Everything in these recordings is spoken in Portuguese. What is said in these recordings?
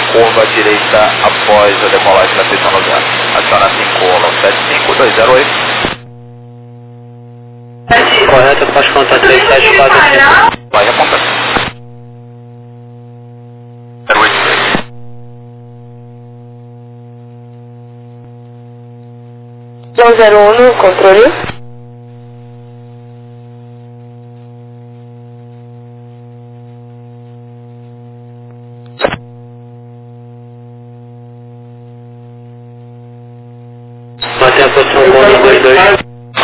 curva à direita após a decolagem da pista 90. Aciona 5175208. Correto, pode contar 3745. Vai apontar. 01 no controle. Mantém a posição com 122.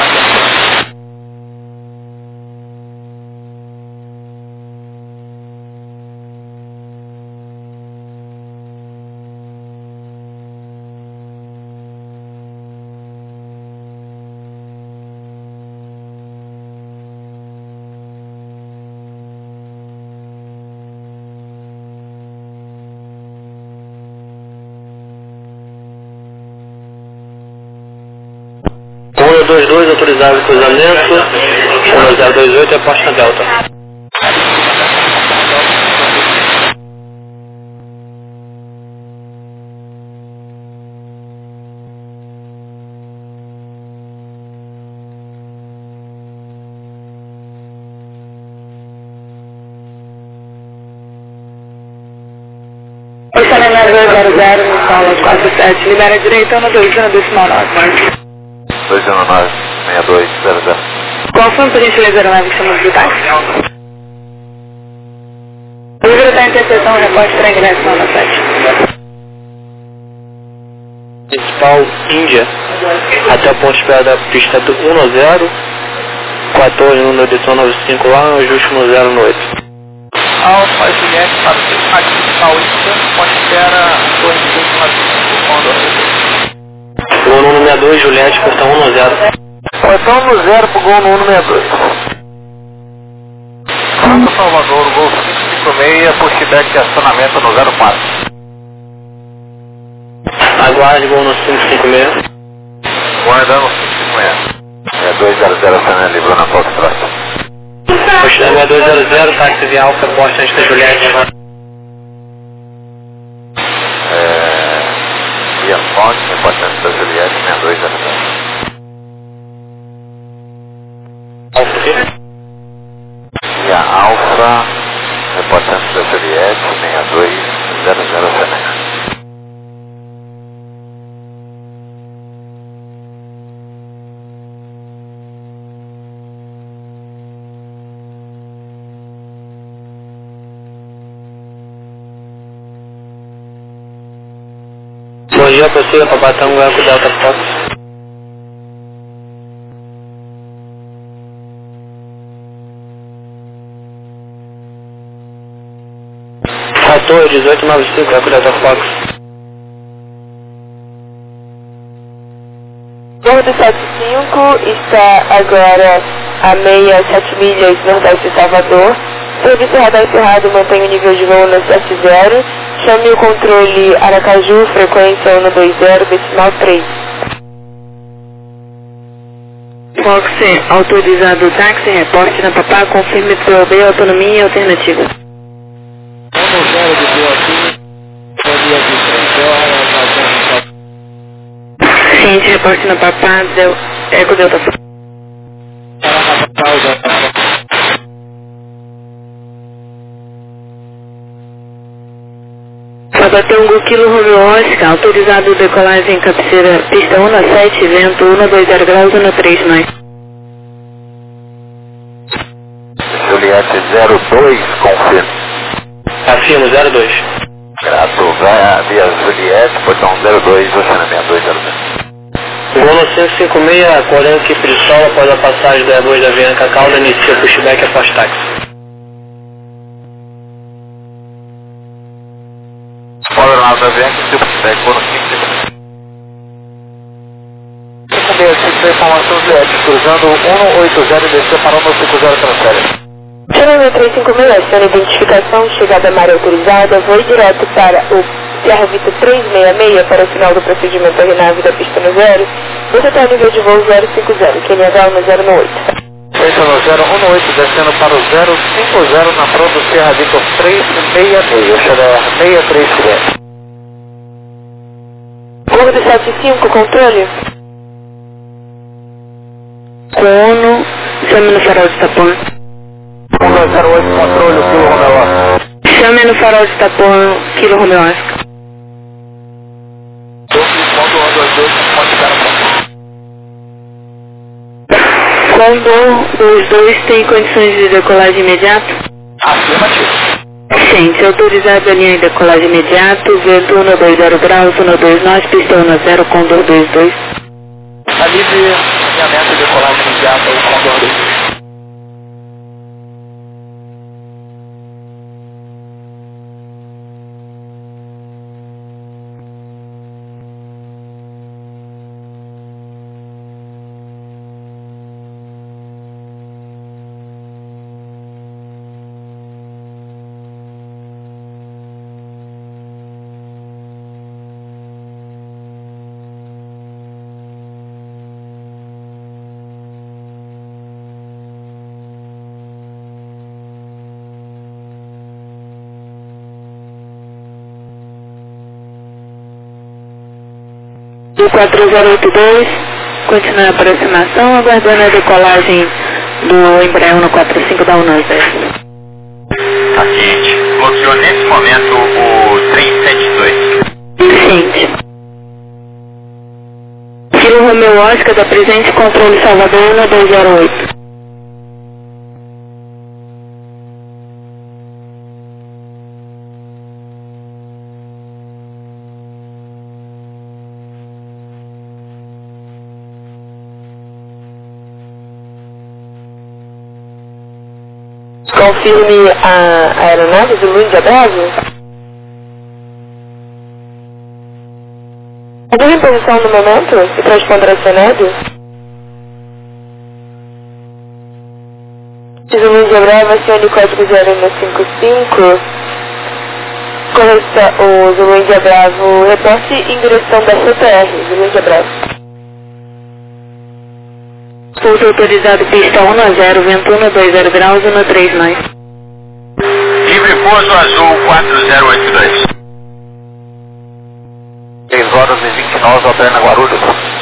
Rua 22, autorizado o cruzamento. 1028 é Posta Delta. Estacionamento 200 no solo 47, libera a direita no 2, no decimal 9. 219-6200. Qual foi o gentileza 09 que chamamos de táxi? O livro da interseção, reporte para ingresso na 7. Principal Índia, até o ponto de espera da pista do 10, 14 no edição 95 lá, ajuste no 0 no 8. Alfa Juliette para o principal Índia, ponte espera 2595 Gol no 62, Juliette, portão 10. Portão no 0 pro gol no 162. Santo Salvador, gol 556, pushback de acionamento no 04. Aguarde, gol no 556. Guardando 556. É 200, acionamento livre na Foxtrot. Puxando 200, táxi de Alfa, posta antes da Juliette. Via Fonte, importante da Juliette, 6200. Alfa aqui? Via Alfa, importante da Juliette, 6200. Bom dia, prossiga para Batanguá com Delta Fox. Fator 1895, Eco Delta Fox. Torre do 75 está agora a 67 milhas nordeste de Salvador. Serviço radar encerrado, mantém o nível de voo no 70. Chame o controle Aracaju, frequência 120, decimal 3. Fox, autorizado o táxi, reporte na Papá, confirme POB, autonomia e alternativa. 1-0 de Boaquim, dia de 3 horas, Ciente, reporte na Papá, Eco Delta Fox. Sabatongo, Kilo Romeo Oscar, autorizado decolagem cabeceira, pista 17, vento 120 graus, 13 Juliette 02, confirme. Afirmo 02. Grato, vai via Juliette, portão 02, acionamento 200. Gol no 556, acordando equipe de solo após a passagem do Airbus da Avianca Calda, inicia pushback após táxi. Poderoso da Avianca, seu pushback, gol no 556. 565, informação Juliette, cruzando 180 e desceu, parou no 50 transfere. Chama 356, aciona identificação, chegada à área autorizada, voe direto para o Sierra Vita 366 para o final do procedimento RNAV da pista no 0. Você está no nível de voo 050, QNH no 018. Entra no 018, descendo para o 050 na prova do Sierra Vita 366, XDR 63 Juliette. 975, controle. Cono, chame no farol de Tapão. 1208, controle, Kilo Romeo Oscar. Chame no farol de Tapão, Kilo Romeo Oscar. Ponto 122, pode ficar no ponto. Condor 22 tem condições de decolagem imediata? Afirmativo. Gente, autorizado a linha de decolagem imediato, vento 120 graus, 12 nós, pista 10, Condor 22. Está livre, alinhamento de decolagem imediata, o Condor 22. Do 4082, continua a aproximação, aguardando a decolagem do Embraer 145 da UNASER. Tá ciente. Bloqueou nesse momento o 372. Gente. Kilo Romeo Oscar, da presente, controle Salvador 1208. Confirme a aeronave do Luiz Abreu. Está em posição no momento e transponder acionado? O Luiz Abreu, acione código 0155. Correspondente, o Zulu Índia Bravo, reporte em direção da CTR, Zulu Índia Bravo. Pouso autorizado pista 10, vento 120 graus, 13 nós. Livre pouso azul 4082. 6 horas e 29, Alberna Guarulhos.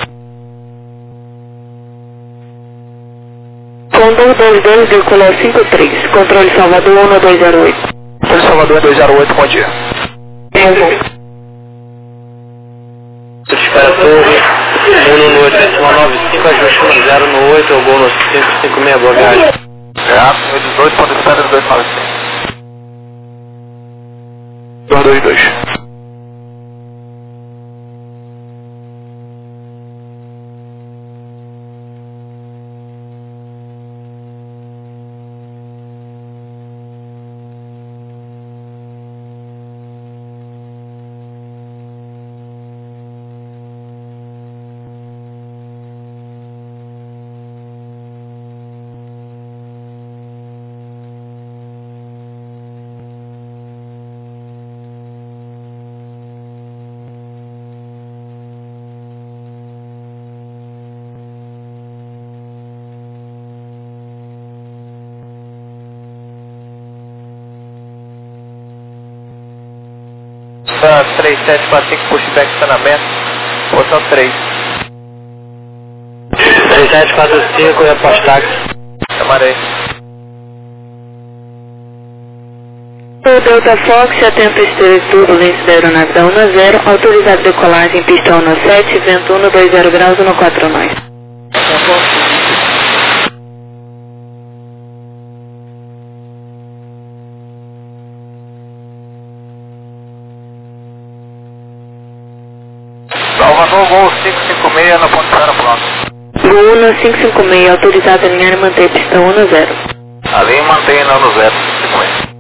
Condor 22, decolou 53, controle Salvador 1208. Controle Salvador 208, bom dia. Espera torre. 1 no 895, ajuste 10 no 8, ao gol no 556, boa viagem. Certo, 18, ponto de espera 295. 222. Pista 3745, pushback estacionamento, posição 3. 3745, repostax. Chamarei. O Delta Fox, atento esteira turbulência da aeronave da 10, autorizado decolagem, pista 17, vento 120 graus, 14 nós. Salvador, voo 556, na ponte Serra, pronto. Gol 556, autorizado a alinhar e manter pista 10. Ali mantém no 0, 556.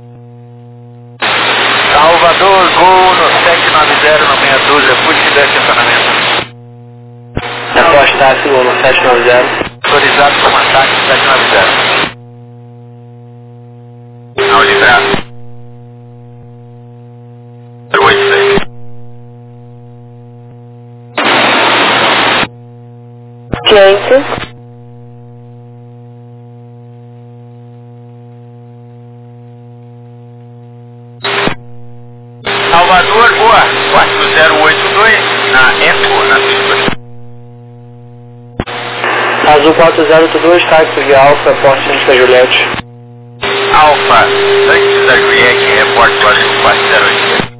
Salvador, gol no 790, na meia dúzia, pushback estacionamento. Repostax, gol no 790. Autorizado como ataque 790. Não, liberado. 086. Quente. Salvador, boa, 4082. Na Eco, na pista. Azul 4082, táxi de Alfa, Porte Santa Juliette. Alfa, antes da Juliette, reporte do Azul 408.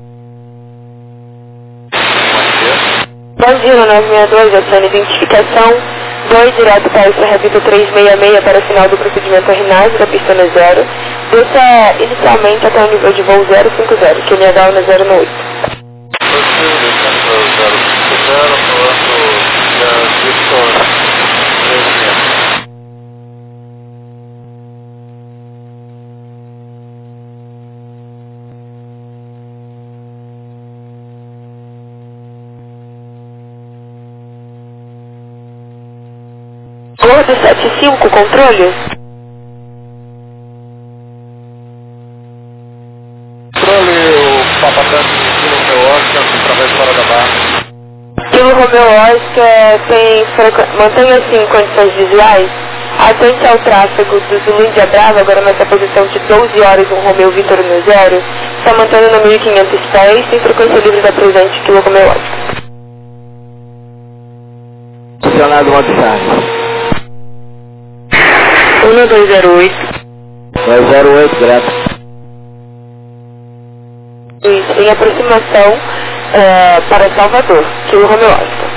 Bom dia, 962, acione identificação. 2 direto para o Repito 366 para o final do procedimento RNAS da pista no 0. Desça inicialmente até o nível de voo 050, que é NH no 098. Gordo 75, controle? Controle, o Papatante Kilo Romeo Oscar, através fora da barra. Kilo Romeo Oscar mantenha assim condições visuais. Atente ao tráfego do Zulu Índia Brava, agora nessa posição de 12 horas, um Romeo Vitor no 0. Está mantendo no 1500 pés, sem frequência livre da presente, Kilo Romeo Oscar. Funcionado Monte 1208. 208, grato. Isso, em aproximação para Salvador, Kilo Romeo Oscar.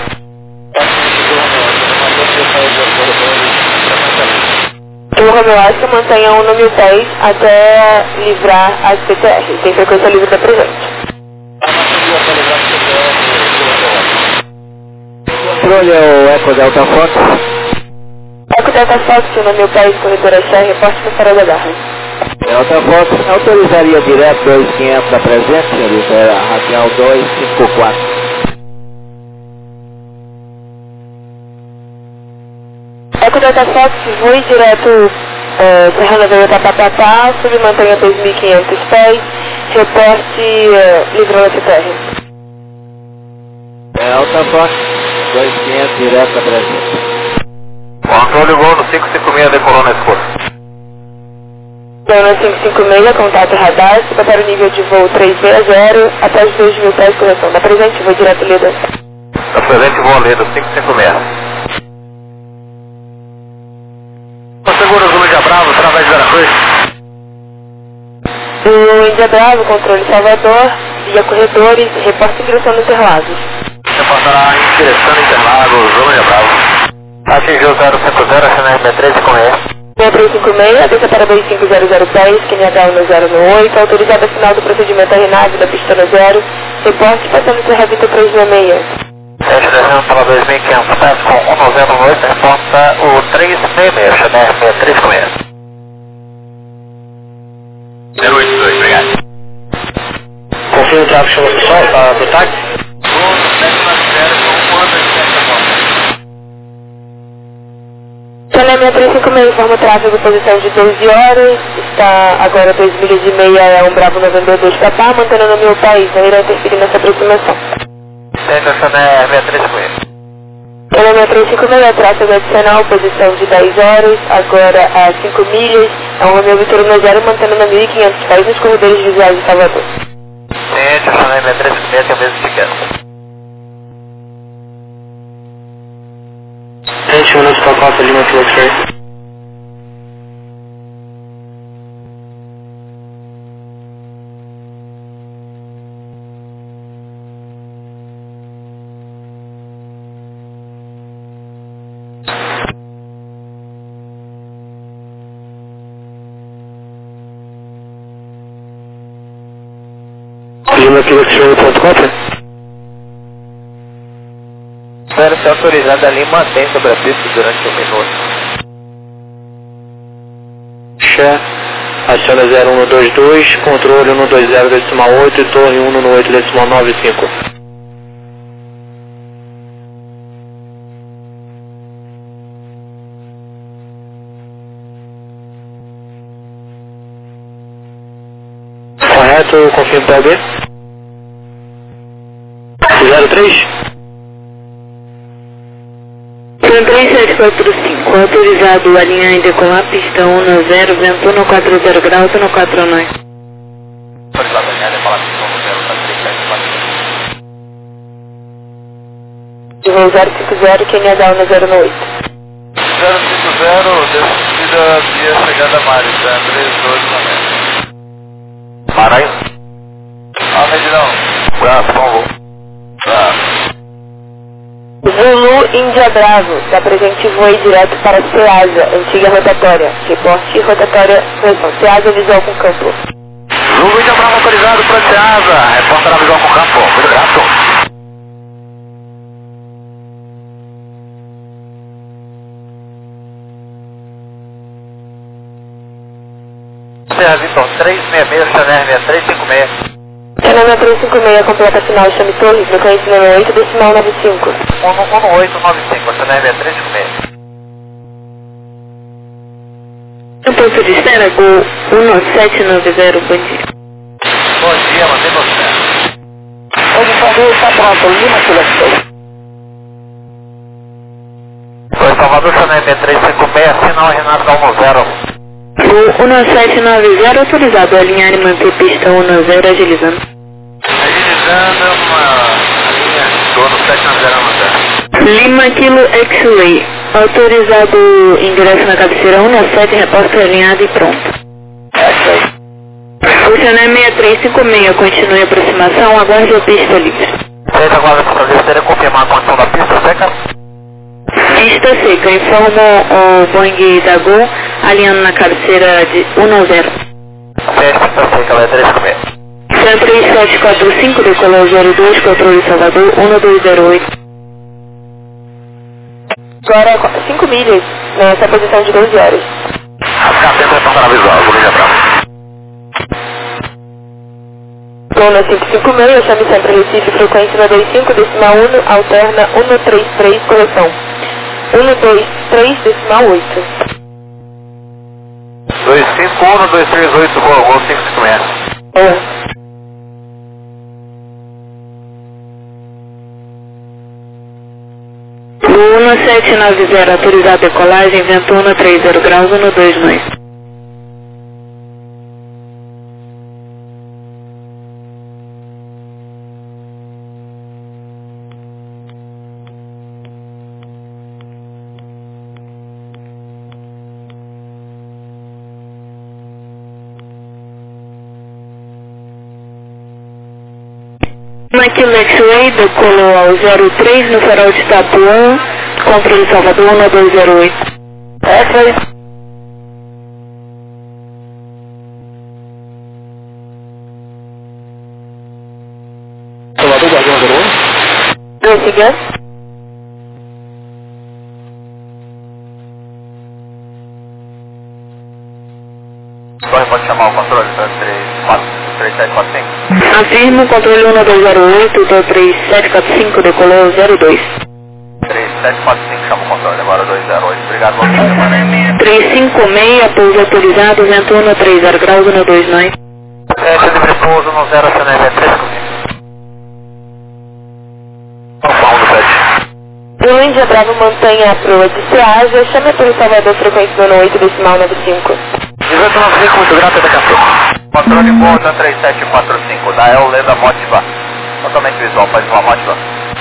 Kilo Romeo Oscar mantenha 1 no 1010 até livrar as PTR, tem frequência livre da presente. Controle é o Eco Delta Fox. Eco Delta Fox, no meu país, corredora XR, reporte para Farol da Garra. Delta Fox, autorizaria direto 2500 da presente, senhorita, era radial 254. Eco Delta Fox, voe direto Serrana Veia Tapapapá, submantenha 2500 pés, reporte livrou a PTR. Delta Fox, 2500 direto da presente. Controle voo no 556, decolou na escura. Dona 556, contato radar, suba para o nível de voo 360, até os 2.000 pés, correção. Da presente, voo direto Leda. Da presente voo Leda, 556. Segura Zulu Índia Bravo, através de Veracruz. Do Índia Bravo, controle Salvador, via corredores, reporte em direção a Interlagos. Reportará em direção a Interlagos, Zulu Índia Bravo. Atingiu 050, CNR63 com E. 6356, desça para 25010, QNH no 098, autorizada final do procedimento RNAV da pista no 0, reporte passando o Revita 366. Descendo para 2500, peço com 1098, reporta o 366, CNR63 com E. 082, obrigado. Confirma o tráfego do táxi? Voo 790 com comando de CNM 356, informa o tráfego, posição de 12 horas, está agora 2 milhas e meia, é um Bravo 92 para pá, mantendo no meu país, não irá interferir nessa aproximação. CNR 63 com E. CNM 356, tráfego adicional, posição de 10 horas, agora a 5 milhas, é um Romeo Vitor no 0, mantendo no 1500 pés nos corredores visuais de Salvador. Ciente, o CNR 356 tem o mesmo ticket. 20 minutos para Costa Lima, Kilo X-Ray. Lima, Kilo X-Ray, ponto 4. Espero ser autorizado ali, mantém sobre a pista durante 1 minuto. Xé, aciona 0122, controle 120,8 e torre 118,95. Correto, confirmo para B. 03? 3745, autorizado a linha ainda com a pista 10, vento 140 graus, 149. Autorizado a linha, falar pista 10, 3745. Control 050, QNH 108. 050, descida via chegada Marisa, 32 também. Para aí. Medidão. Braço, por favor. Braço. Zulu Índia Bravo, da presente voe direto para Ceasa, antiga rotatória. Reporte rotatória, correção, Ceasa visual com campo. Zulu Índia Bravo autorizado para Ceasa, reporta na visual com campo. Muito grato. Serra Vitor 366, Chanel 6356. Chanel 356, completa final, chame Torres, frequência número 8, decimal 95. 1895, Chanel 6356. No ponto de espera, Gol 1790, bom dia. Bom dia, mantém você. Hoje o Salvador está pronto, Lima Quilômetro. Oi, Salvador, Chanel 6356, sinal Renato Galmo 0. Gol 1790, autorizado a alinhar e manter pista 10, agilizando. Agilizando uma linha de torno 790. Lima Kilo X-Ray, autorizado ingresso na cabeceira 17, repórter alinhado e pronto. O Chanel 6356, continue a aproximação, aguarde a pista livre. Seja agora para ver confirmar a condição da pista seca. Pista seca, informo o Boeing da Gol, alinhando na cabeceira de 10. Pista seca, vai 356. 3745, decolou 02, controle Salvador, 1208. Agora 5 milhas, nessa posição de 12 horas. Ficar sempre reporta na visual, Zulu Índia Bravo. Zona 556, chame sempre Recife, frequência 125, decimal 1, alterna 133, correção. 123, decimal 8. 251, 238, Gol 556. Boa. O 1790, autorizado a decolagem, vento 130 graus, 129. Aqui no X-Ray, decolou ao 03 no farol de Itapuã, controle Salvador 1208. X-Ray. Salvador, Guardião 01. Prossiga. Agora pode chamar o controle para 3745. Afirmo, controle 1208, 3745, decolou 02. 3745, chama o controle, agora 208. Obrigado, bom dia. 356, pouso autorizado, vento 130 graus, 129. Teste livre pouso no 0, Chanel 355. Paulo 7. O Índia Bravo mantenha a proa de Ceasa, chame por Salvador, frequência 8, decimal 95. 1895, muito grato, daqui a pouco. Controle volta 3745, da El Leda Motiva. Totalmente visual, pode uma Motiva.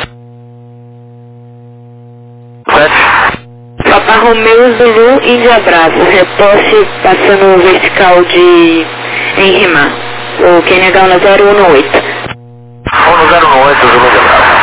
7. Papa Romeu Zulu Índia Bravo, reposte passando vertical de Enrimar. O QNH 1018. 1018, Zulu Índia Bravo.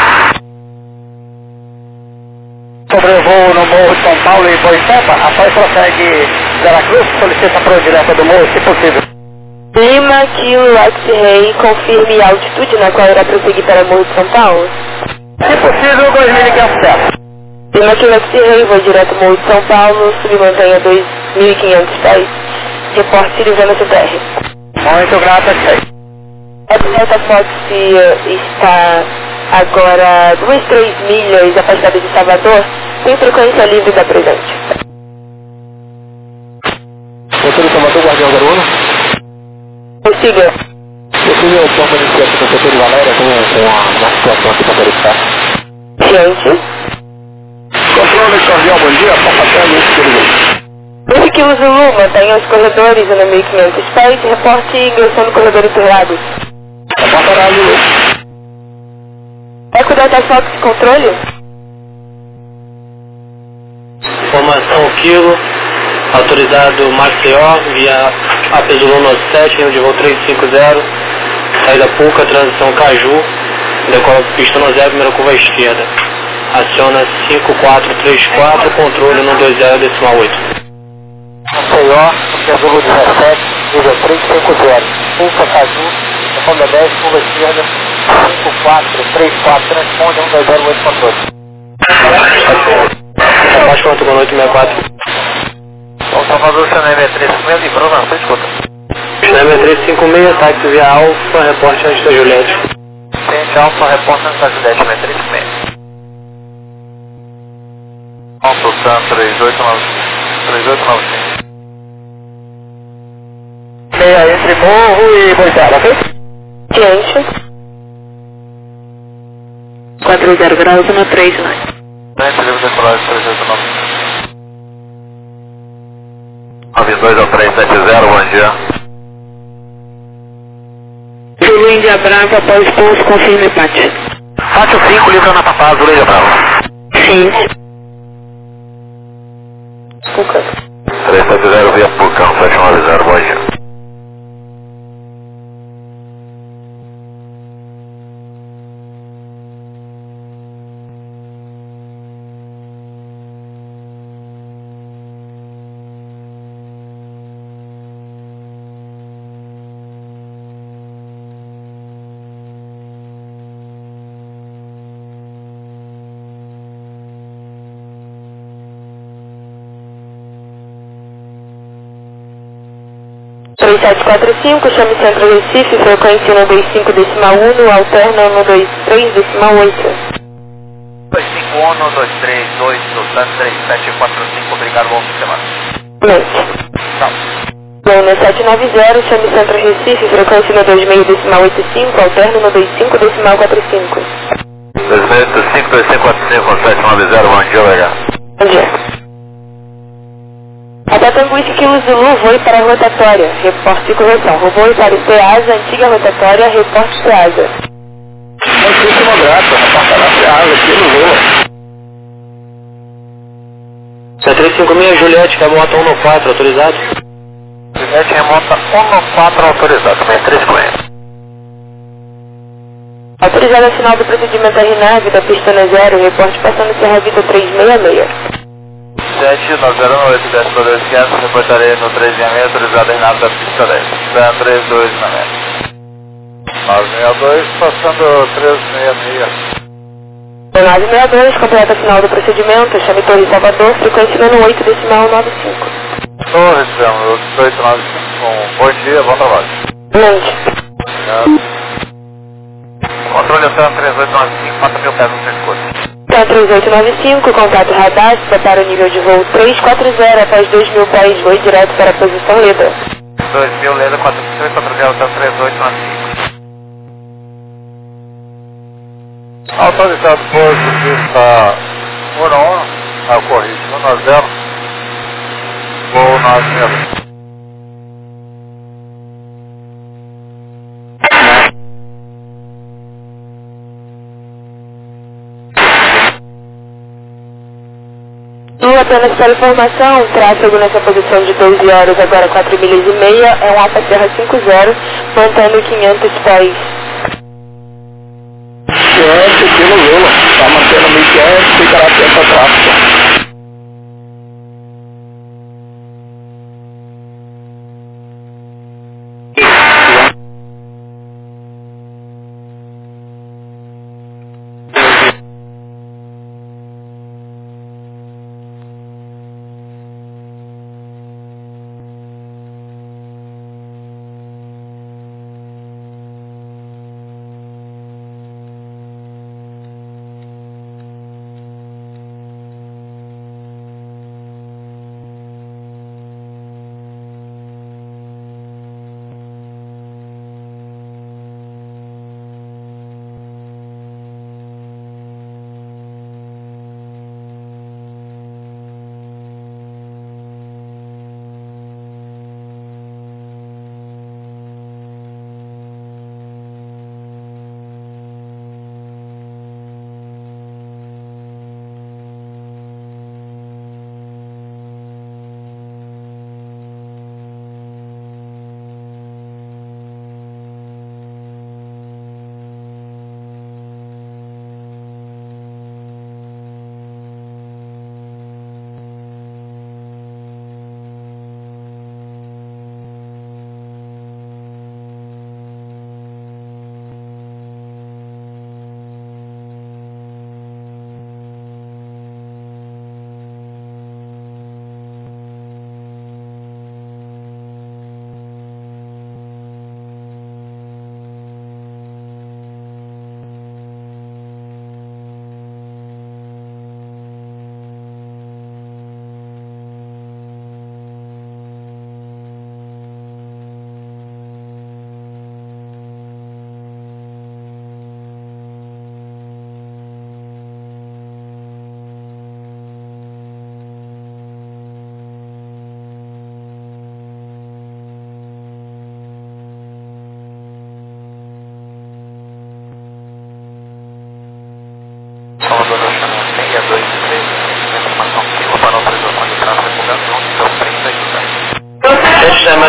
Sobre o voo no Morro de São Paulo e Boicepa, após prossegue Veracruz, solicita a proa direta do morro, se possível. Lima Kilo X-Ray, confirme a altitude na qual irá prosseguir para o Morro de São Paulo. Se possível, 2.500 pés. Lima Kilo X-Ray, voo direto ao Morro de São Paulo, submantenha 2.500 pés. Reporte Silvana CTR. Muito grato, A Delta Fox está agora 2-3 milhas afastada de Salvador, tem frequência livre da presente. Doutor Salvador, Guardião 01. Prossiga. Eu queria o plano de iniciativa com o doutor Valéria com uma situação aqui para verificar. Ciente. Controle Cordial, bom dia, passando isso que ele 12 kg Zulu, mantenha os corredores a 1.500 pés, reporte ingressando no corredor enterrado. Reportará Zulu. Eco Delta Fox, controle. kg, autorizado Maceió, via APZulu 97, nível de voo 350, saída Puca, transição Caju, decola pista 10, primeira curva à esquerda. Aciona 5434, controle 120,8. Maceió, APZulu 17, nível 350, Puca, Caju, decola 10, curva esquerda, 5434, transponde 120,8 controle. Abaixo quanto com 864. Bom, Salvador, Chanel 6356, livrou na sua escuta. Chanel 6356, táxi via Alfa, reporte antes da Juliette. Ciente Alfa, reporta antes da Juliette 6356. Alto Sam 3895. Meia entre Morro e Boitada, ok? Ciente. 40 graus, 139. Entre livre decolagem 3895. 92 ao 370, bom dia. Zulu Índia Brava, após pouso, confirme Pátio. Pátio 5, livre na Papá, Zulu Índia Brava. Sim. Puca. 370 via Puca, 790, bom dia. Três 3745, chame Centro Recife, frequência 125,1, alterna 123,8. 251, 232, Sultan 3745, obrigado, bom fim de semana. Mente. Tchau. Luna 790, chame Centro Recife, frequência 126,85, alterna 125,45. 2685, 2545, 790, bom dia, obrigado. Bom dia. A Tatanguice que o Zulu voe para a rotatória, reporte de correção. Voe para o Ceasa, antiga rotatória, reporte Ceasa. Muitíssimo grato, reportará Ceasa aqui no Lula. 7356, Juliette, remota 194, autorizado? Juliette remota 194, autorizado, 6350. Autorizado a final do procedimento RNAV da pista 0, reporte passando Serra Vida 366. 790 10 para 2 esquerda, reportarei no 366, autorizado a Renato da pista 10. Está 32 na meta. 962, passando 366. 962, completa a final do procedimento, chame Torre Salvador, frequência 98,95. Torre, estamos 895, bom dia, bom trabalho. Mente. Controle Oceano 3895, 4.000 pés no seu escudo. Tá 3895, contato radar, para o nível de voo 340, após 2.000 pés, voe direto para a posição Leda. 2000, Leda 440, Oceano 3895. Autorizado pouso, pista 1 corrige, 1-0, voo 9 E apenas para informação, tráfego nessa posição de 12 horas, agora 4 milhas e meia, é um Alfa Serra 50, mantendo 500 pés. Ciente, aqui no Lula, está mantendo 1.500, ficará atento ao tráfego.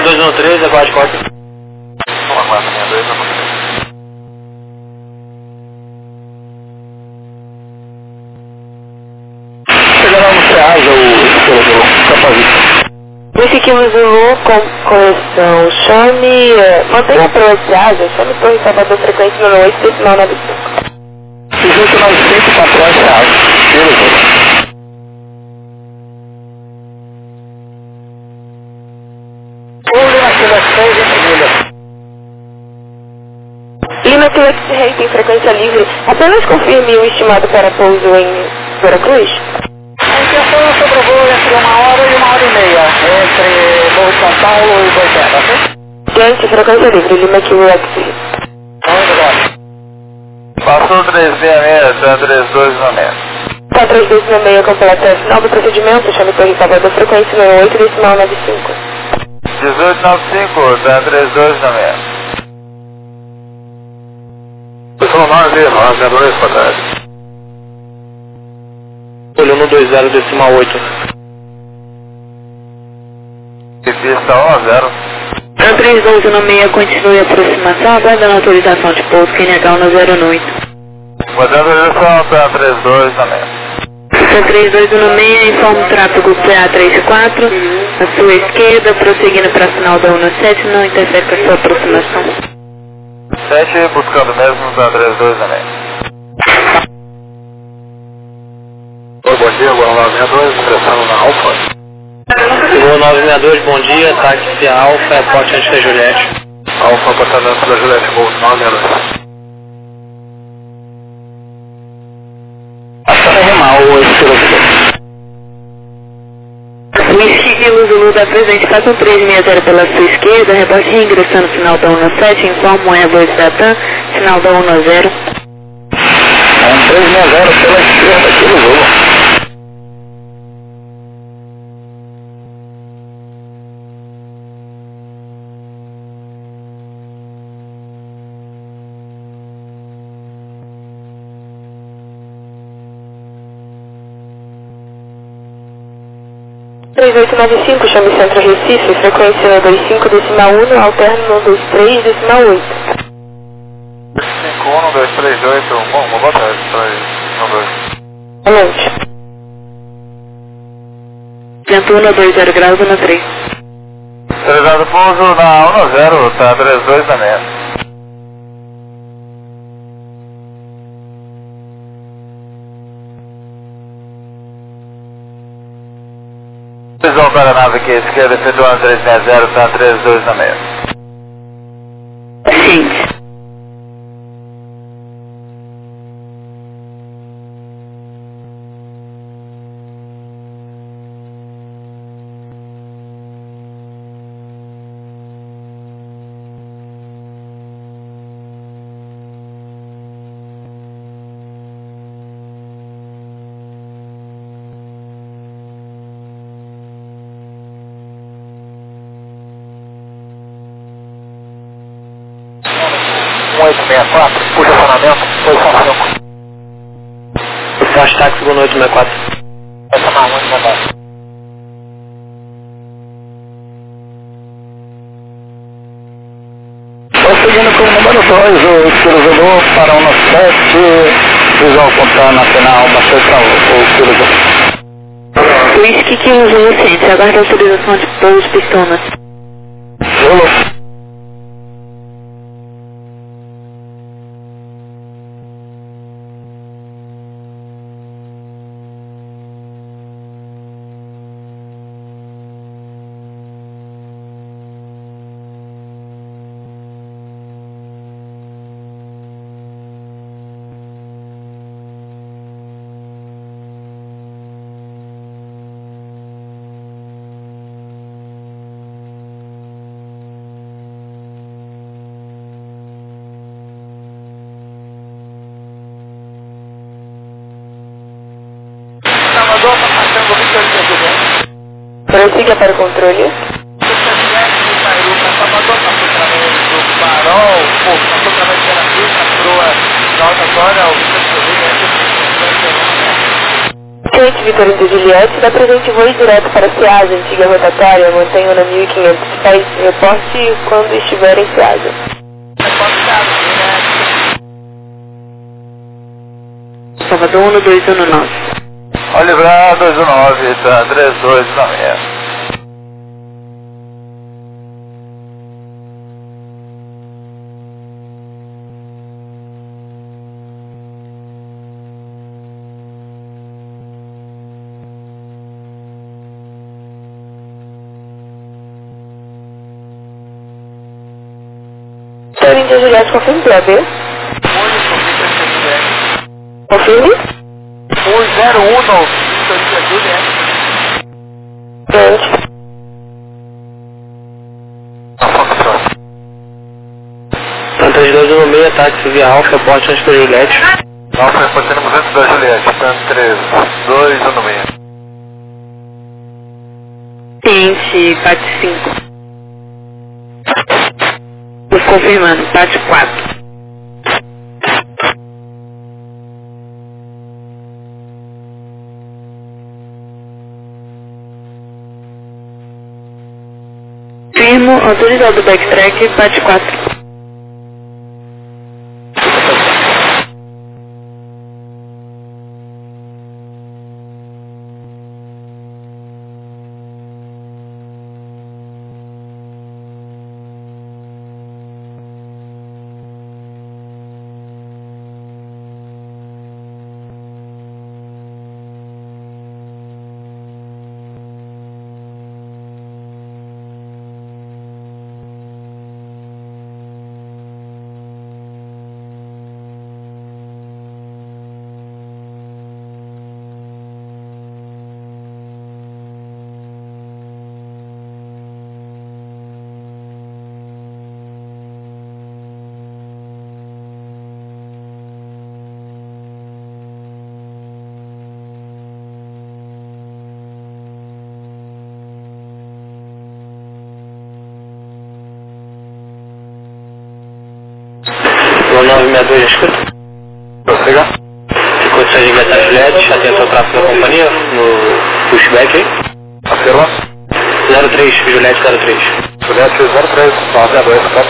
6213, aguarde cópia. Vamos lá, 6213. Chegará no Ceasa o capacete. Whisky Kilo Zulu com correção. Chame... mantenha para o Ceasa, chame Torre Salvador, frequência 98, decimal 95. 1895 para trás, Ceasa. Beleza. Lima Quebec Rei tem frequência livre. Apenas confirme o estimado para pouso em Veracruz. A intenção sobre o voo entre 1h e 1h30 entre Morro de São Paulo e Boitempo, ok? Gente, frequência livre, Lima Quebec Rei. Muito bom. Passou 366, tá 3296. Tá 3296 completa final do procedimento, chame Torre Salvador, frequência 98, decimal 95. 1895, tá 3296. Pessoal 992 para trás. Olho 120, decimal 8. E pista 1-0. 3296 continue a aproximação, aguardando autorização de pouso QNH 108. Mudando a direção, tá 3296. 3296, informa o tráfego PA34, à sua esquerda, prosseguindo para a final da 17, não interfere com a sua aproximação. 7, buscando mesmo, tá 3296. Oi, bom dia, Gol 962, ingressando na Alfa. Gol 962, bom dia, táxi Alfa, airport antes da Juliette. Alfa, apartamento da Juliette, Gol 962. Ação remal, esse quilômetro. Whisky Kilo Zulu da presente, faça um 360 pela sua esquerda, rebote reingressando final da 17, informa o Airbus da TAM, final da 10. 360 pela esquerda, Kilo Zulu. Chame Centro Recife, frequência 25, decimal 1, alterno 123, decimal 8. 51, 238, bom, boa tarde, 312. Boa noite. Vento 120 graus, 13. Autorizado pouso na 10, tá 3296. Visão para a nave aqui à esquerda, efetuando 360, tá 3296. Sim. Posicionamento, posição 5. Flash táxi, Gol 864. Essa na 1, mandado. Prosseguindo com o número 2, o Quirozador para 17, visual contar na final, bastante o Quirozador. Whisky Kilo Zulu Ciência, aguarda autorização de pouso pistonas. Zulu. Prossiga para o controle. Presente Vitor Inter Juliette, da presente voo direto para Ceasa, antiga rotatória, mantenham na 1500 pés, reporte quando estiver em Ceasa. Salvador 1219. Oliveira 219, tá 3296. Vitor Inter Juliette, confirme para B. Confirme. 101 Vitor Inter Juliette. Frente. Santa 216, táxi via Alfa, porte antes para Juliette. Alfa reportando movimento da Juliette, Santa 3216. Ciente, PAT 5. Confirmando, PAT 4. Firmo, autorizado o backtrack, PAT 4. O 962 já escuta? Prossiga. Condições de metade Juliette, atento ao tráfego da companhia, no pushback aí. Afirma. 03, Juliette 03. Juliette 03, 962, tá?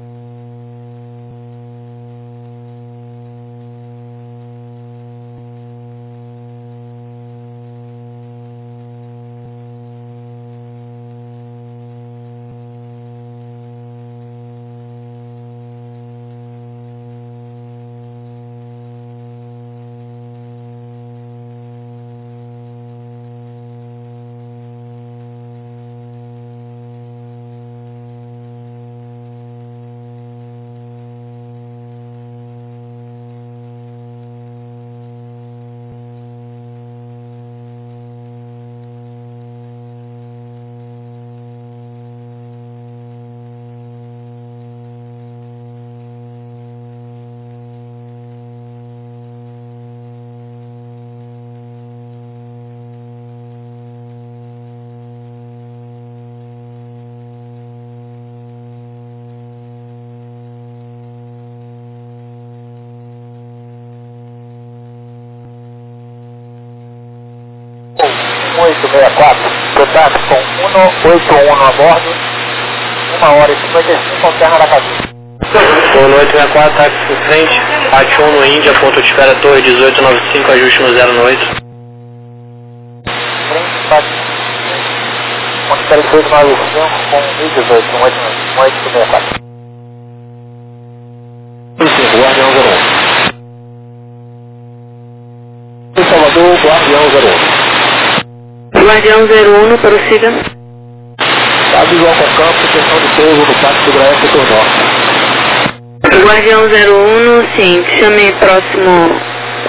Um 864, contato com 181 a bordo, 1h55 ao terra da cabine. Voo 864, táxi em frente, PAT 1 no Índia, ponto de espera Torre 1895, ajuste no 0 no 8. Frente, PAT, ponto de espera 1895 com 1018, 1864. Guardião 01. Em Salvador, Guardião 01. Guardião 01, prossiga. Dados ao campo, questão de pouso no Pátio do Graé, setor norte. Guardião 01, sim, chame próximo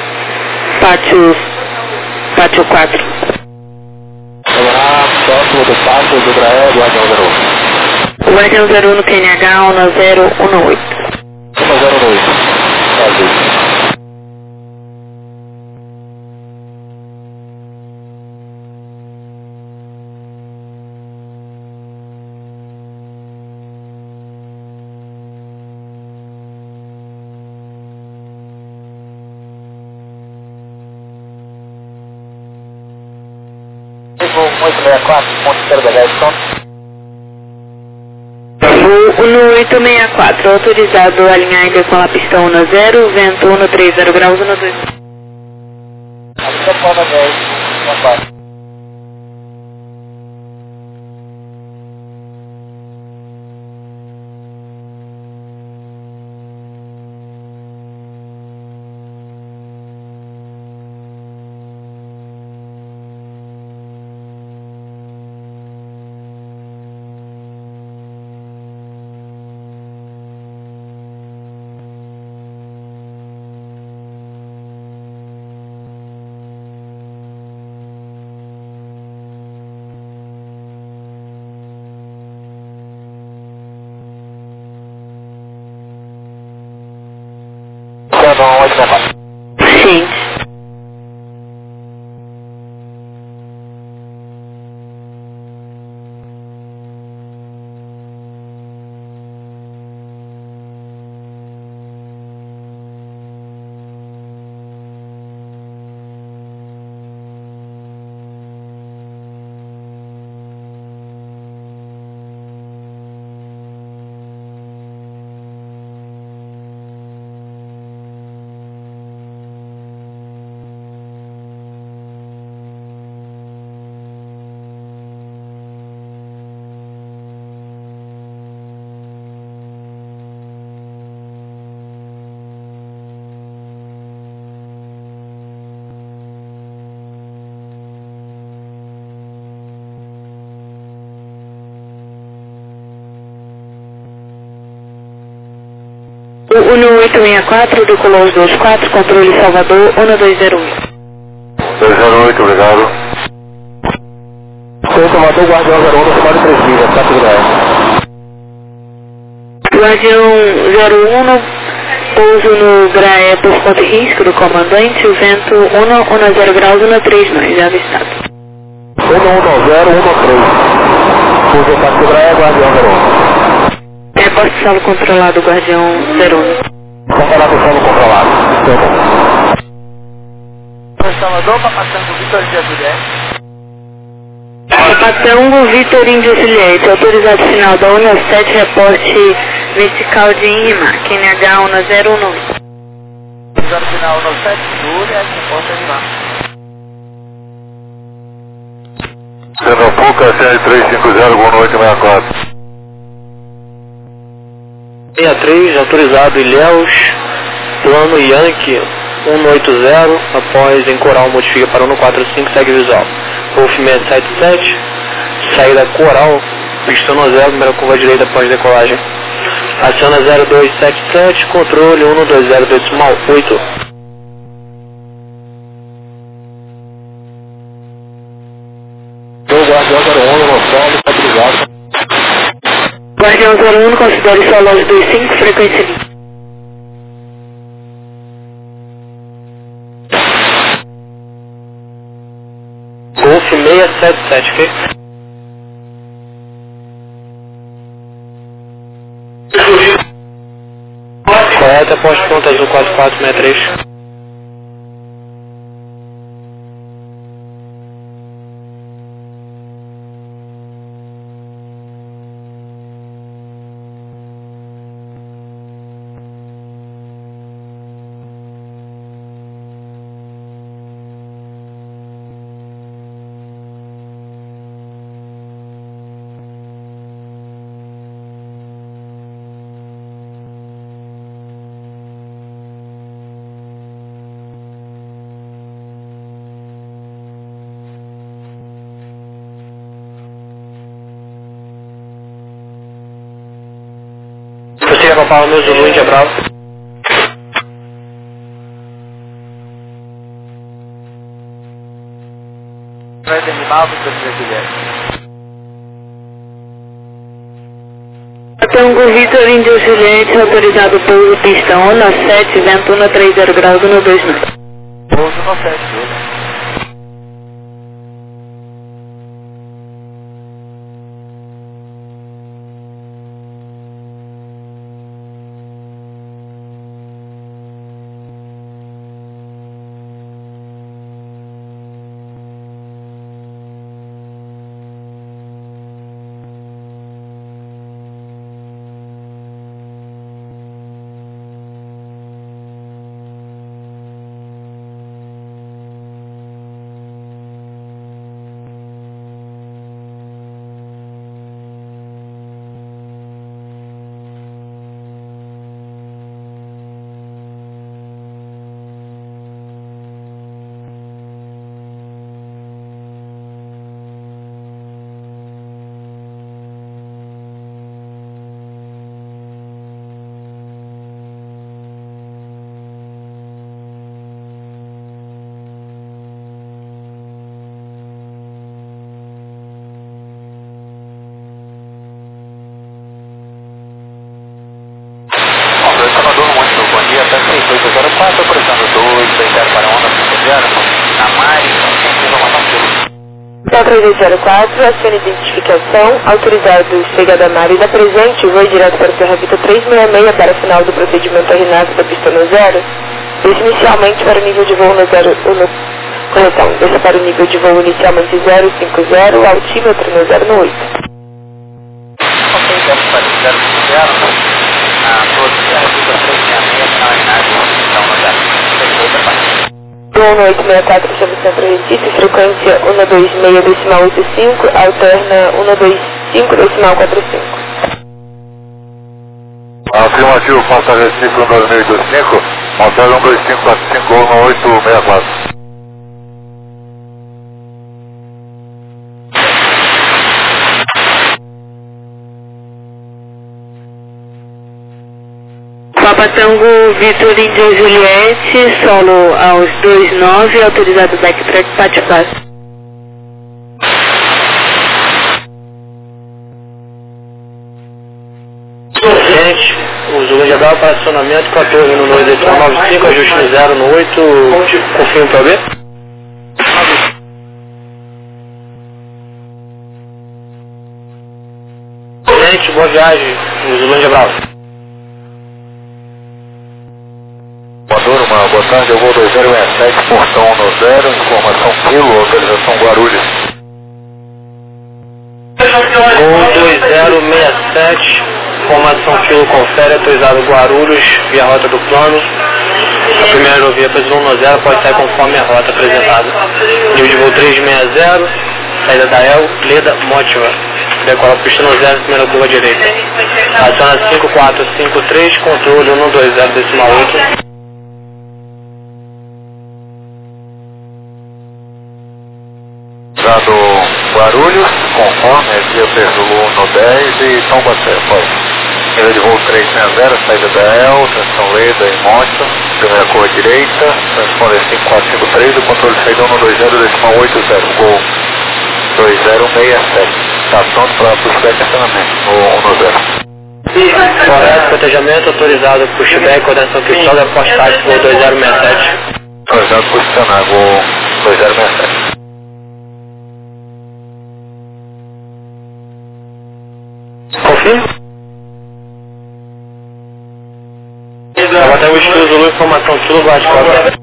pátio 4. Camará, próximo do Pátio do Graé, Guardião 01. Guardião 01, QNH 1018. 108. Brasil. 1864, ponto zero da Edson. Voo 1864, autorizado a alinhar ainda com a pista 10, vento 130 graus 12. Avenida Palma 10, 14. Sim. O 1864, decolou os 24, controle Salvador, 1201. 208, obrigado. Sou Salvador, Guardião 01, somado 3 milhas, 4 graus. Guardião 01, pouso no Graé por ponto risco do comandante, o vento 110 graus 13, já avistado. 11013. Pouso 4 Graé, Guardião 01. Reporte solo controlado, Guardião 01. Controlado, solo controlado. Salvador, Papatango, Vitor de Juliette. Papatango, Vitor Índio Juliette, autorizado final da UNA 7, reporte vertical de IMA, QNH 109. Autorizado final 17, Juliette, reporte animar. Pernambuco, SR350, boa noite, 64. 63, autorizado Ilhéus, plano Yankee 180, após em Coral modifica para 145, segue visual. Wolf 677, saída Coral, pista 10, primeira curva direita após decolagem. Aciona 0277, controle 120.8. Guardião 01, noção, estabilizado. Guardião 01, considere sua loja 25, frequência livre. Golf 677, ok? Correta, poste ponto azul 4463. Você quer papar o meu Zulu, Índia Bravo? Vai animar, Vitor de Juliette. Papatango, Vitor Índio Juliette, autorizado pouso pista 7, vento 130 graus 129. Pouso no 7, Juliette. 3204, acione identificação, autorizados chegada a Marina presente, voo direto para a Terra Vita 366 para final do procedimento RNAV da pista no zero, desce inicialmente para o nível de voo no zero, correção, desça para o nível de voo inicialmente 050, altímetro no 0 no 8. Ok, vamos para o 050, todos Terra Vita 366, final RNAV, então no zero. Perfeito, rapaz. Voo no 864, chave Centro Recife, frequência 126,85, alterna 125,45. Afirmativo, passa Recife 12625, motel 12545 ou 864. Papa Tango Vitor Índia Juliette, solo aos 29, autorizado backtrack Patipás. Gente, o Zulu já dá para acionamento com a torre no 295, ajuste no 0 no 8, confirmo para ver. Gente, boa viagem, o Zulu Bravo. Maduro, uma boa tarde, eu vou 2067, portão no 0, informação quilo, autorização Guarulhos. Gol 2067, formação quilo confere, autorizado Guarulhos, via rota do plano. A primeira aerovia precisão no 0 pode sair conforme a rota apresentada. Nível de voo 360, saída da El, Leda, Mótiva. Decola a pista no 0, primeira curva direita. Aciona 5453, controle 120,8. Dado Guarulhos, conforme, via Perdu no 10 e Taubaté, pode. Nível de voo 360, saída da El, transição Leda e Mostra, primeira curva direita, transponder 5453, o controle de saída 120,80, gol 2067. Está pronto para pushback e acionamento no 0. Correto, protejamento autorizado, pushback, coordenação cristal, aposta tático, gol 2067. Autorizado posicionar, gol 2067. Confirma? Até o estilo Zulu, informação Zulu, bate qualquer.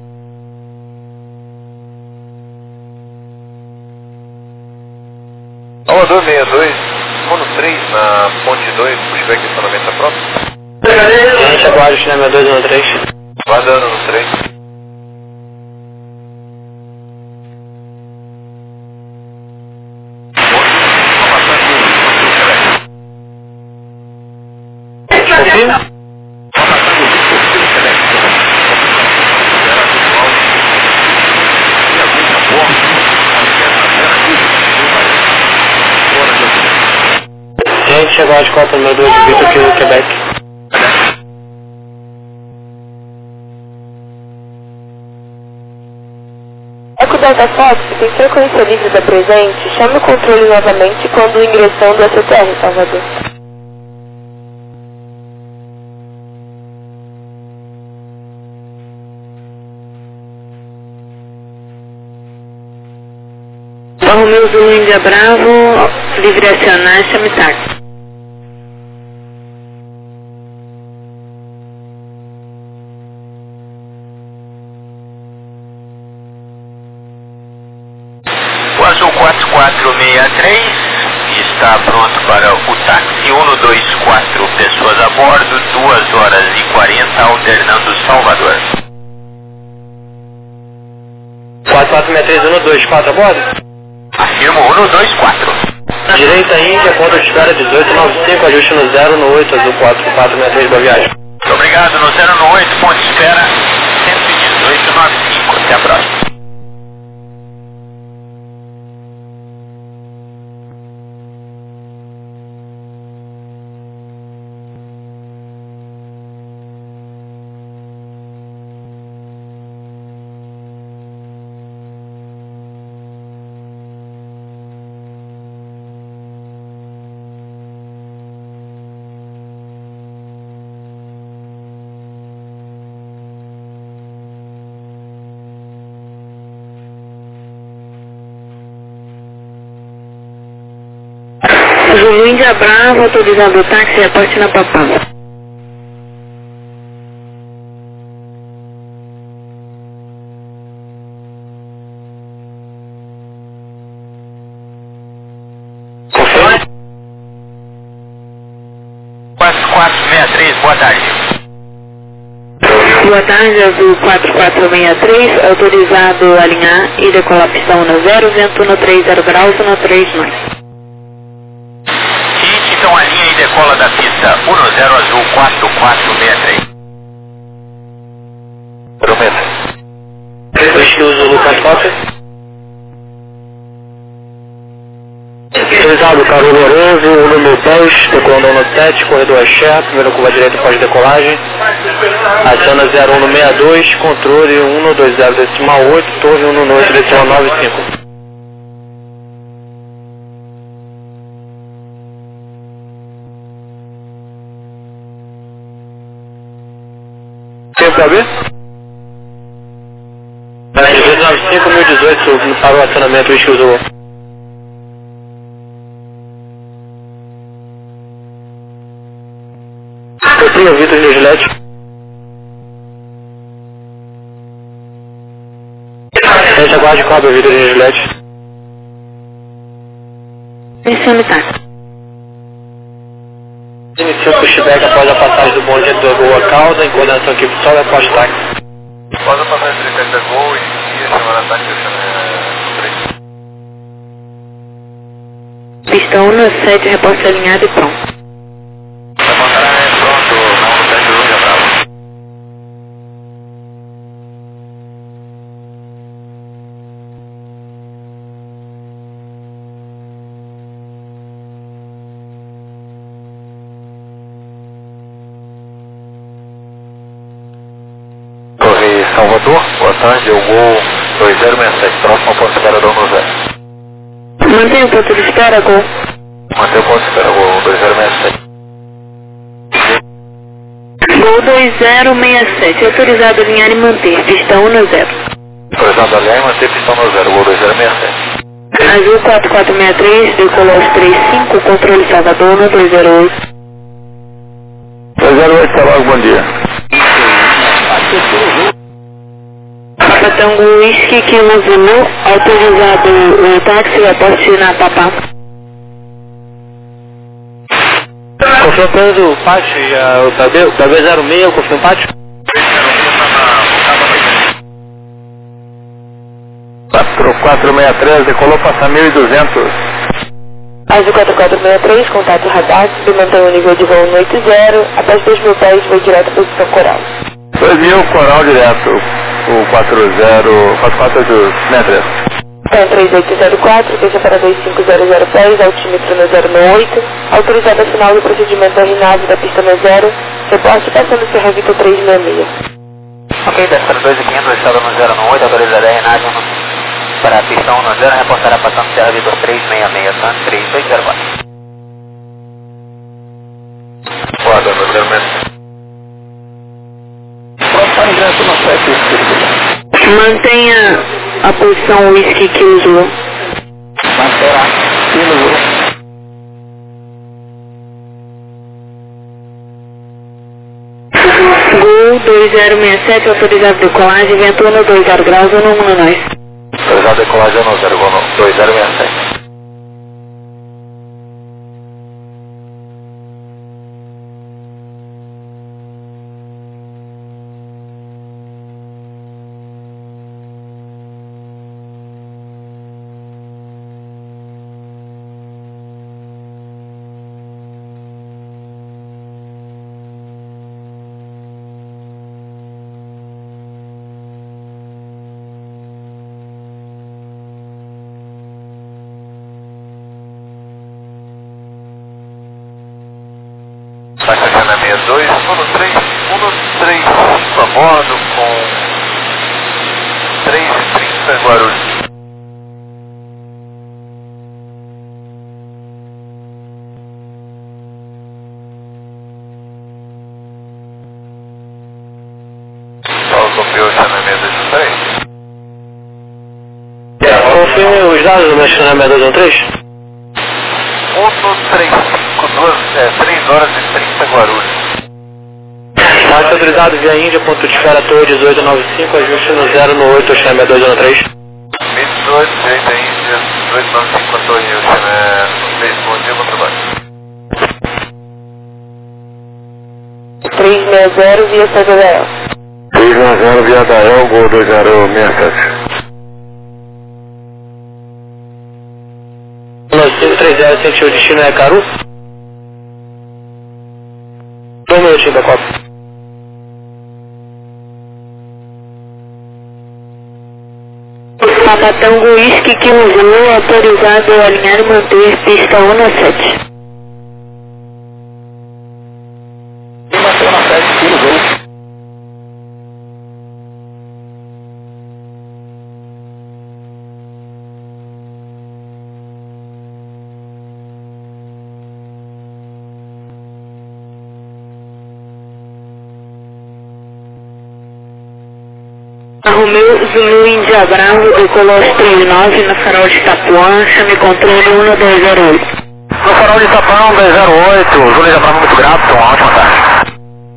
Salvador 62, Mono 3 na ponte 2, pushback e acionamento tá pronto? Gente, aguarde o chinelo 2 no 3. Guardando no 3. Confirma? Gente, chegou a Copa número 2 de Vitor aqui no Quebec. Eco Delta Fox, tem frequência livre da presente, chame o controle novamente quando ingressando a CTR, Salvador. Romeu Zulu Índia Bravo, livre acionar, chame táxi. O Azul 4463 está pronto para o táxi 124 pessoas a bordo, 2 horas e 40, alternando Salvador. 4463 124 a bordo? Afirmo 124. Direita Índia, ponto de espera 1895, ajuste no 0 no 8, Azul 4463, boa viagem. Muito obrigado, no 0 no 8, ponto de espera 11895. Até a próxima. Zulu Índia Bravo, autorizado o táxi, reporte na Papá. Confirma. 4463, boa tarde. Boa tarde, Azul 4463, autorizado a alinhar e decolar pistão no 0, vento no 30 graus no 39. Seguinte, então a linha e decola da pista 10 Azul 4463. Promessa. Whisky Zulu Transporte. Autorizado Carol Lourenço, o número 10, decolando no 7, corredor Axé, primeira curva direita pós-decolagem. Adiciona 0162, controle 120,8, torre 118,95. Tempo pra ver? 1895, 1018, para o acionamento Whisky Zulu. Eu tenho Vitor no Gillette. Gente, aguarde cobra, Vitor no Gillette. Iniciando táxi. Inicia o pushback após a passagem do bonde do Gol a causa, em coordenação aqui pro sol e após táxi. Após a passagem do 30 Gol, inicia a chamada táxi no 3. Pistão no 7, reporte alinhado e pronto. Vai mandar pronto, não tem de Índia Bravo. Torre Salvador, boa tarde, eu vou 2067, próximo ao ponto de espera do 10. Mantenha o ponto de espera, Gol. Mantém o ponto de espera, vou 2067. Gol 2067, autorizado a alinhar e manter, pistão no 0. Autorizado a linha e manter pistão no 0, vou 2067. Azul 4463, decolou aos 35, controle Salvador no 208. 208, tá logo, bom dia. Papa Tango Whisky, Kilo Zulu, autorizado o táxi, reporte na Papá. Confirmando o pátio e o PB06, confirma o pátio? 4463, decolou, passa 1200. Azul 4463, contato radar, mantém o nível de voo no 80, após 2.000 pés, voo direto à posição coral. 2000, coral direto, o 4463. Então 3804, deixa para 2500 pés, altímetro no 068, autorizado a sinal do procedimento RNAV da pista no 0, reporte passando Serra Vitor 366. Ok, desce para 2500, estado no 098, autorizada a RNAV para a pista 1 no 0, reportará passando Serra Vitor 366, tá? 3804. Guarda, no 06. Próximo ingresso no 7. Mantenha a posição Whisky Kilo Zulu. Manterá, Kilo. Gol 2067, autorizado decolagem, ventou no 20 graus ou no 19. Autorizado a decolagem no 0, vou no 2067. Taxa na 62, 135 a bordo com 3h30 Guarulhos. Paulo Pompeu, na 63. Confirme os dados do meu estacionamento 213. Ponto 3 horas e 30 Guarulhos. Táxi autorizado via Índia, ponto de espera Torre 1895, ajuste no 0 no 8, Oxamé 213. 18, direita Índia, 1895, Torre Oxamé 3, bom dia, bom trabalho. 360 via CDL. 360 via Dael, Gol 2067. 9530, sentiu o destino é Caru? 2 minutinhos da Copa. Papatango Whisky que usou autorizado a alinhar e manter pista 1 na 7. Bateu na 7, tiro o gol. Romeu Zulu Índia Bravo, decolou 39 no farol de Itapuã, chame controle 1208. No farol de Itapuã, 208, Zulu Índia Bravo, muito grato, uma ótima tarde.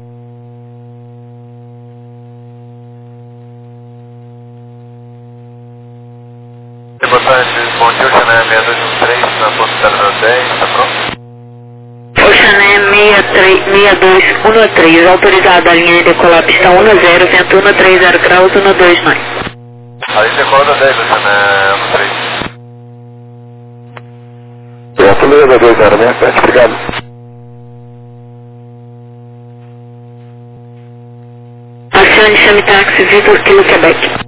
Boa tarde, bom dia, Oxané 6213, na ponta 010, tá pronto? Oxané 6213, autorizado a linha de decolar pista 10, vento 130 graus, 129. Aí decola da 10, Oxané 13. Vento Leda 2067, obrigado. Acione chame táxi Vitor Kilo Quebec.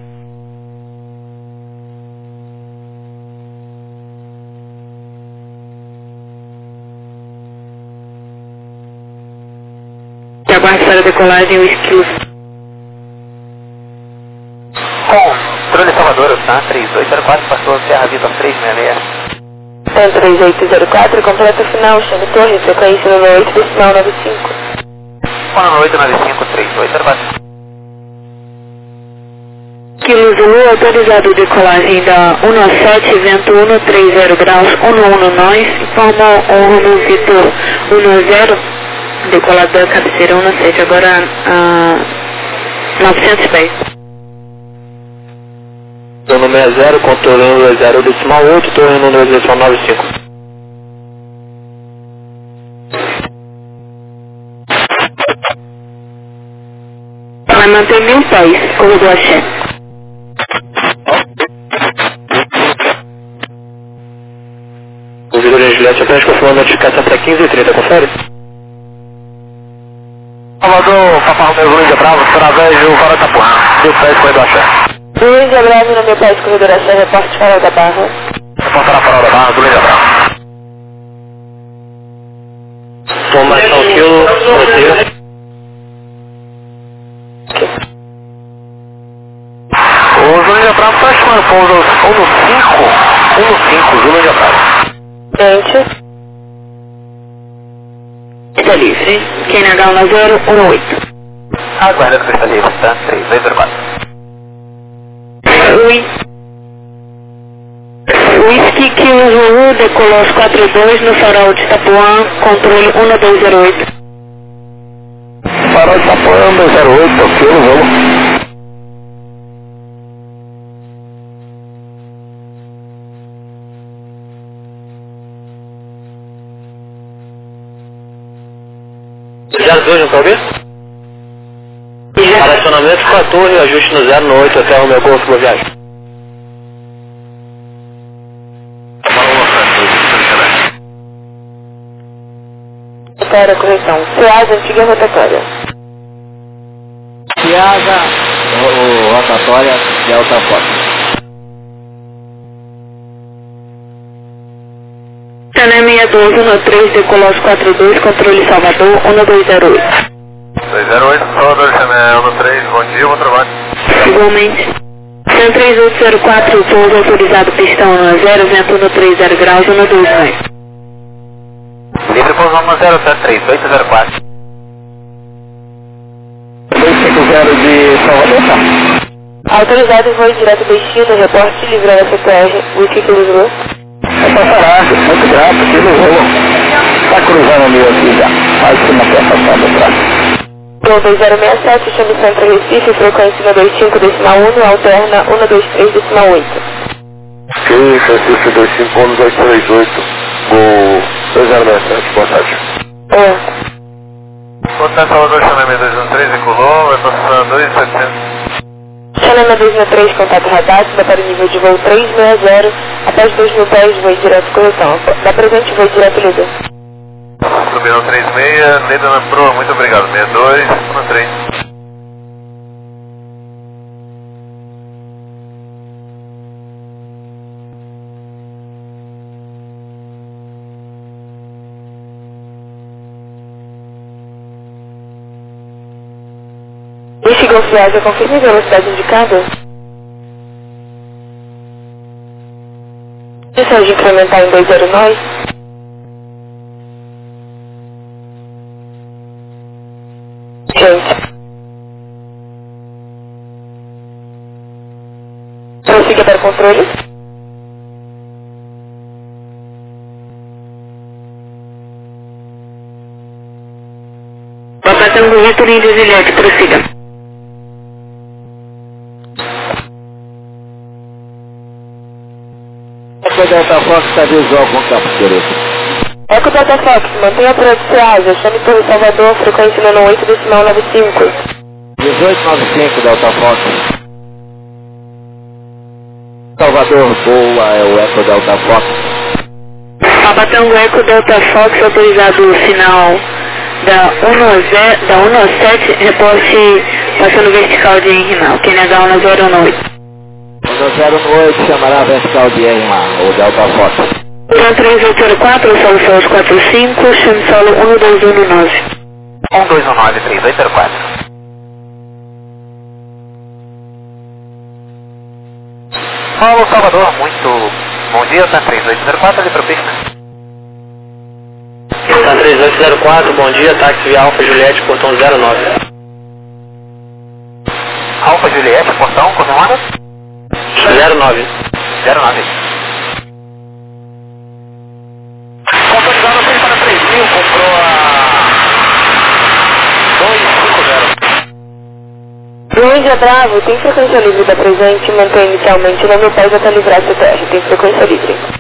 E aguarde para a decolagem o esquilo. Controle Salvador, tá? 3804, passou Serra Vitor 366. 3804, completo final, chame torre, frequência no 8, decimal 95. 1895, 3804. Kilo Zulu, autorizado decolagem da 17, vento 130 graus, 119, informa o Romeu Vitor 10, decolado da cabeceira 17, agora a 900 pés. Torno 60, controle 20, decimal 8, torre número decimal 95. Vai manter 1000 pés, corredor axé. O Vitor de Juliette apenas confirmando a notificação para 15h30, confere? Salvador, Papa Romeu Zulu Índia Bravo, através do farol de Itapuã, 17, corredor axé. Zulu Índia Bravo, no meu país, corredor axé, reporte farol da Barra. Reporta na farol da Barra, Zulu Índia Bravo. Formação Kilo, roteiro. O Zulu Índia Bravo está chamando pouso 15, Zulu Índia Bravo. Gente. Está livre. QNH 1018. Aguardando que está livre, tá? 3204. Whisky Kilo Zulu, decolou os 42 no farol de Itapuã, controle 1208. Farol de Itapuã, 208, Kilo Zulu. Já 2 no Calbi? Relacionamento com a torre, ajuste no 0 no 8 até o meu golfo, boa viagem. Rotatória, correção. Piazza, antiga rotatória. Piazza, rotatória, Delta Fox. Oxané 6213, decolou os 42, controle Salvador, 1208. 208, Salvador, Oxané 13, bom dia, bom trabalho. Igualmente. 13804, pouso autorizado, pista 10, vento 130 graus, 129. Livre pouso 1073, 804. 250 de Salvador, tá? Autorizado voo direto destino, reporte livre da CPR, Whisky Kilo Zulu. É passarado, muito grato, pelo rolo. Está cruzando o meu aqui já. Mas se não quer passar do braço. Gol 2067, chame Centro Recife, frequência 125.1, alterna 123.8. Ok, Francisco 25128, Gol 2067, boa tarde. Contato Salvador, Xaname 213, Colom, vai passar 2.700. Xaname 213, contato radar, dá para o nível de voo 360, após 2.000 pés, voo direto correção. Dá presente, voo direto líder. Subindo 36, Leda na proa, muito obrigado. 62, 3. Este Golf Viagem, confirme a velocidade indicada. Deseja incrementar em 209? Gente. Prossiga para o controle. Vai passar um Vitor Índio Juliette, prossiga. Eco Delta Fox está visual com campo direito. Eco Delta Fox, mantenha por Asa, chame Torre Salvador, frequência 98.95. 1895 Delta Fox. Salvador, boa, é o Eco Delta Fox. Abatango Eco Delta Fox, autorizado o sinal da 117, reporte passando vertical de Rinal, QNH 108. 108, chamará vertical de RMA, o Delta Fox. 3804, solo Solos 45, chame solo 1219. 1219, 3804. Paulo Salvador, muito bom dia, tá 3804, ali para pista. Tá 3804, bom dia, táxi via Alfa Juliette, portão 09. Alfa Juliette, portão, confirmado? 09. 09. Autorizado 6 para 3.000, comprou a 250. Luiz Bravo, tem frequência livre da presente, mantém inicialmente 9.000 pés até livrar CTR, tem frequência livre.